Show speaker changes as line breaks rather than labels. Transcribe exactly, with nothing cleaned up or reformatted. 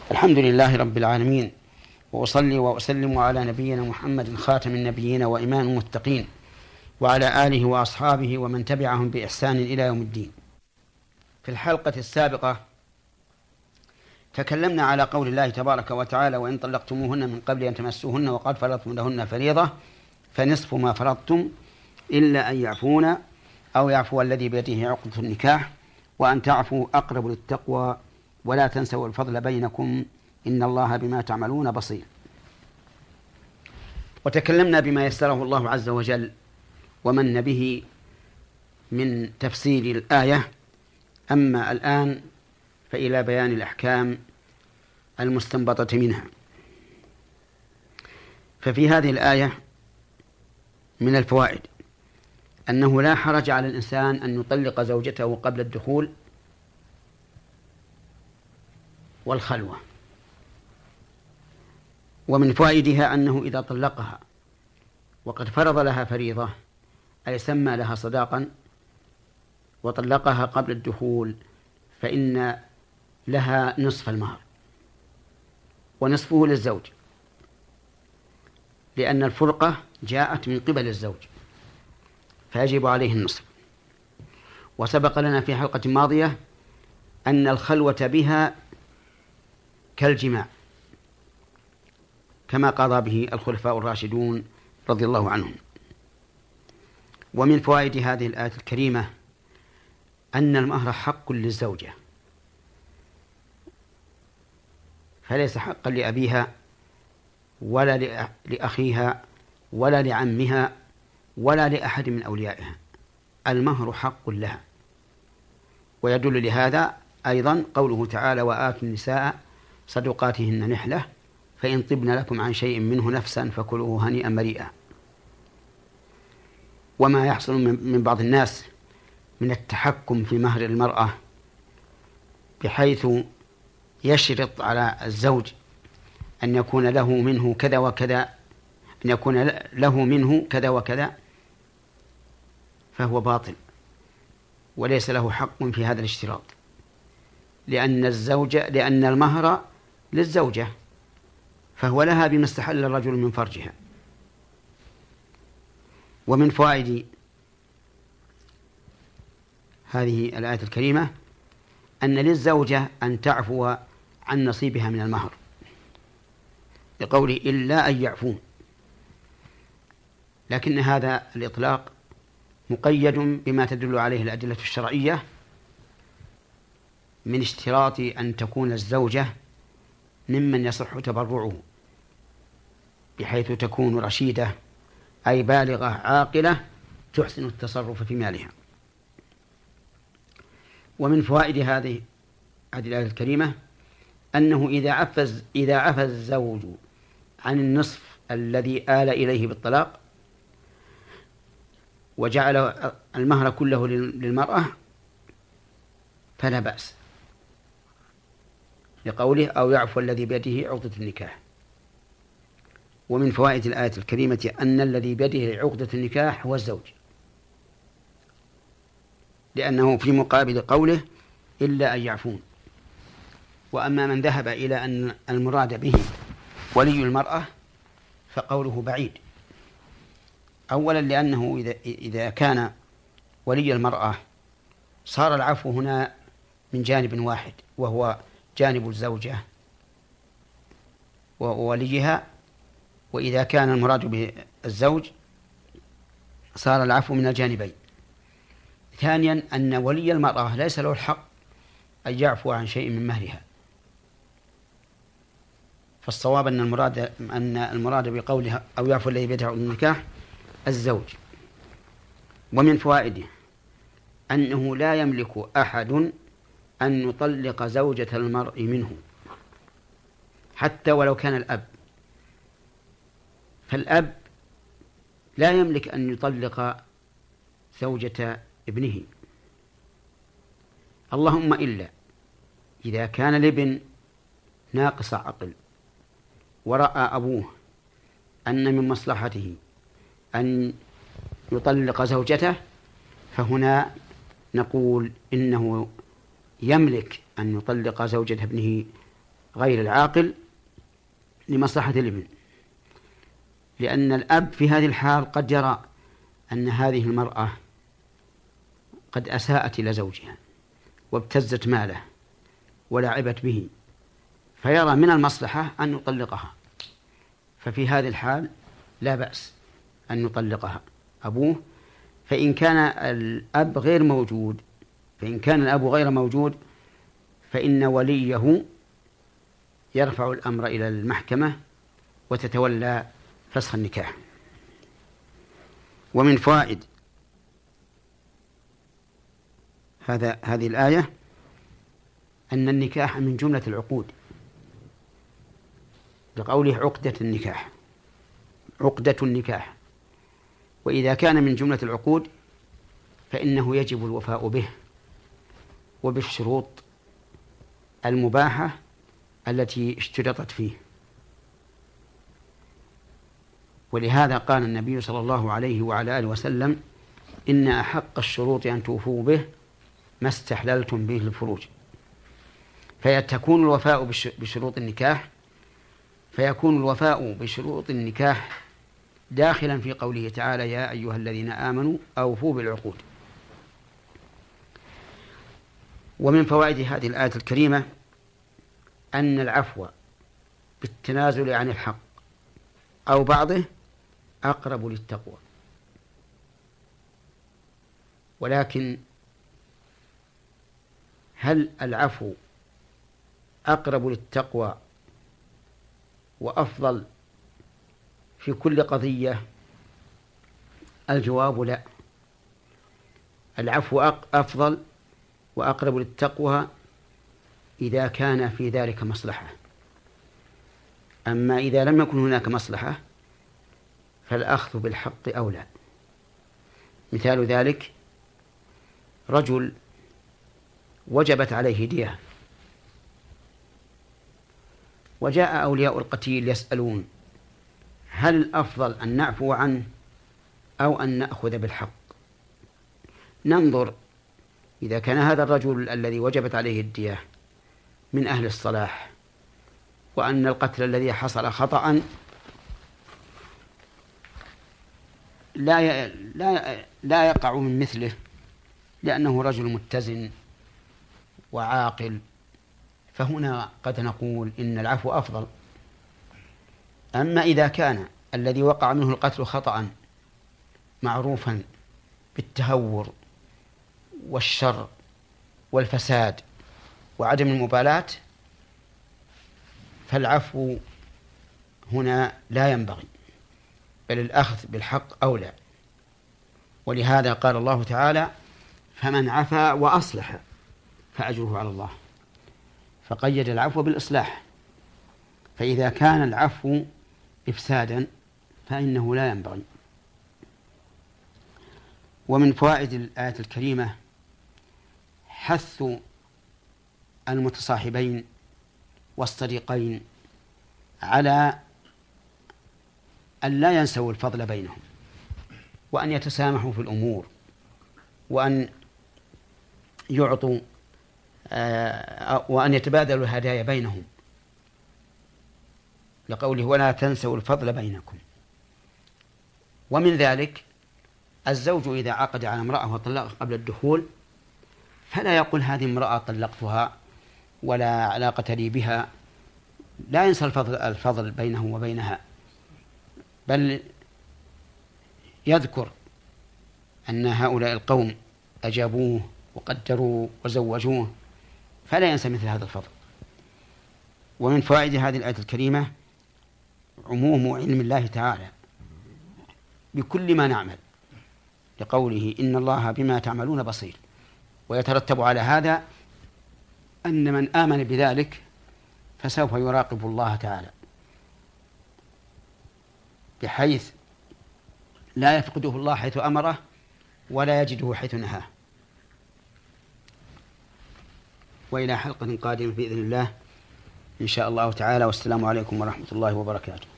الحمد لله رب العالمين، وأصلي وأسلم على نبينا محمد خاتم النبيين وإمام المتقين، وعلى آله وأصحابه ومن تبعهم بإحسان إلى يوم الدين. في الحلقة السابقة تكلمنا على قول الله تبارك وتعالى: وإن طلقتموهن من قبل أن تمسوهن وقد فرضتم لهن فريضة فنصف ما فرضتم إلا أن يعفون أو يعفو الذي بيده عقدة النكاح وأن تعفوا أقرب للتقوى ولا تنسوا الفضل بينكم إن الله بما تعملون بصير. وتكلمنا بما يسره الله عز وجل ومن به من تفسير الآية. أما الآن فإلى بيان الأحكام المستنبطة منها. ففي هذه الآية من الفوائد أنه لا حرج على الإنسان أن يطلق زوجته قبل الدخول والخلوة. ومن فوائدها أنه إذا طلقها وقد فرض لها فريضة أي سمى لها صداقا وطلقها قبل الدخول فإن لها نصف المهر ونصفه للزوج، لأن الفرقة جاءت من قبل الزوج فيجب عليه النصف. وسبق لنا في حلقة ماضية أن الخلوة بها كالجماع كما قضى به الخلفاء الراشدون رضي الله عنهم. ومن فوائد هذه الآية الكريمة أن المهر حق للزوجة، فليس حقا لأبيها ولا لأخيها ولا لعمها ولا لأحد من أوليائها، المهر حق لها. ويدل لهذا أيضا قوله تعالى: وآتوا النساء صدقاتهن نحلة فإن طبن لكم عن شيء منه نفسا فكلوه هنيئا مريئا. وما يحصل من بعض الناس من التحكم في مهر المرأة بحيث يشرط على الزوج أن يكون له منه كذا وكذا أن يكون له منه كذا وكذا فهو باطل وليس له حق في هذا الاشتراط، لأن الزوجة لأن المهر للزوجة فهو لها بما استحل الرجل من فرجها. ومن فوائد هذه الآية الكريمة أن للزوجة أن تعفو عن نصيبها من المهر لقوله: إلا أن يعفون. لكن هذا الإطلاق مقيد بما تدل عليه الأدلة الشرعية من اشتراط أن تكون الزوجة ممن يصح تبرعه، بحيث تكون رشيدة أي بالغة عاقلة تحسن التصرف في مالها. ومن فوائد هذه الآية الكريمة أنه إذا عفى إذا عفى الزوج عن النصف الذي آل إليه بالطلاق وجعل المهر كله للمرأة فلا بأس، لقوله: أو يعفو الذي بيده عقدة النكاح. ومن فوائد الآية الكريمة أن الذي بيده عقدة النكاح هو الزوج، لأنه في مقابل قوله: إلا أن يعفون. وأما من ذهب إلى أن المراد به ولي المرأة فقوله بعيد. أولا لأنه إذا, إذا كان ولي المرأة صار العفو هنا من جانب واحد وهو جانب الزوجة ووليها، وإذا كان المراد بالزوج صار العفو من الجانبين. ثانيا أن ولي المرأة ليس له الحق أن يعفو عن شيء من مهرها، فالصواب أن المراد أن المراد بقولها أو يعفو الذي بيده عقدة النكاح الزوج. ومن فوائده أنه لا يملك أحد أن يطلق زوجة المرء منه حتى ولو كان الأب، فالأب لا يملك أن يطلق زوجة ابنه، اللهم إلا إذا كان الابن ناقص عقل ورأى أبوه أن من مصلحته أن يطلق زوجته، فهنا نقول إنه يملك أن يطلق زوجة ابنه غير العاقل لمصلحة الابن، لأن الأب في هذه الحال قد يرى أن هذه المرأة قد أساءت إلى زوجها وابتزت ماله ولعبت به، فيرى من المصلحة أن يطلقها، ففي هذه الحال لا بأس أن يطلقها أبوه. فإن كان الأب غير موجود فإن كان الأب غير موجود فإن وليه يرفع الأمر إلى المحكمة وتتولى فسخ النكاح. ومن فوائد هذا هذه الآية أن النكاح من جملة العقود، لقوله عقدة النكاح، عقدة النكاح، وإذا كان من جملة العقود فإنه يجب الوفاء به وبالشروط المباحة التي اشترطت فيه. ولهذا قال النبي صلى الله عليه وعلى آله وسلم: إن أحق الشروط أن توفوا به ما استحللتم به الفروج. فيتكون الوفاء بشروط النكاح فيكون الوفاء بشروط النكاح داخلا في قوله تعالى: يا أيها الذين آمنوا أوفوا بالعقود. ومن فوائد هذه الآية الكريمة أن العفو بالتنازل عن الحق أو بعضه أقرب للتقوى. ولكن هل العفو أقرب للتقوى وأفضل في كل قضية؟ الجواب لا. العفو أفضل وأقرب للتقوى إذا كان في ذلك مصلحة، أما إذا لم يكن هناك مصلحة فالأخذ بالحق أولى. مثال ذلك رجل وجبت عليه دية وجاء أولياء القتيل يسألون: هل الأفضل أن نعفو عنه أو أن نأخذ بالحق؟ ننظر إذا كان هذا الرجل الذي وجبت عليه الدية من أهل الصلاح وأن القتل الذي حصل خطأ لا لا لا يقع من مثله لأنه رجل متزن وعاقل، فهنا قد نقول إن العفو أفضل. أما إذا كان الذي وقع منه القتل خطأ معروفا بالتهور والشر والفساد وعدم المبالاة فالعفو هنا لا ينبغي، بل الأخذ بالحق أولى. ولهذا قال الله تعالى: فمن عفا وأصلح فأجره على الله، فقيد العفو بالإصلاح. فإذا كان العفو إفسادا فإنه لا ينبغي. ومن فوائد الآية الكريمة حث المتصاحبين والصديقين على أن لا ينسوا الفضل بينهم، وأن يتسامحوا في الأمور، وأن يعطوا وأن يتبادلوا الهدايا بينهم، لقوله: ولا تنسوا الفضل بينكم. ومن ذلك الزوج إذا عقد على امرأة وطلقها قبل الدخول فلا يقول: هذه امرأة طلقتها ولا علاقة لي بها، لا ينسى الفضل, الفضل بينه وبينها، بل يذكر أن هؤلاء القوم أجابوه وقدروه وزوجوه، فلا ينسى مثل هذا الفضل. ومن فوائد هذه الآية الكريمة عموم علم الله تعالى بكل ما نعمل، لقوله: إن الله بما تعملون بصير. ويترتب على هذا أن من آمن بذلك فسوف يراقب الله تعالى بحيث لا يفقده الله حيث أمره ولا يجده حيث نهاه. وإلى حلقة قادمة بإذن الله إن شاء الله تعالى، والسلام عليكم ورحمة الله وبركاته.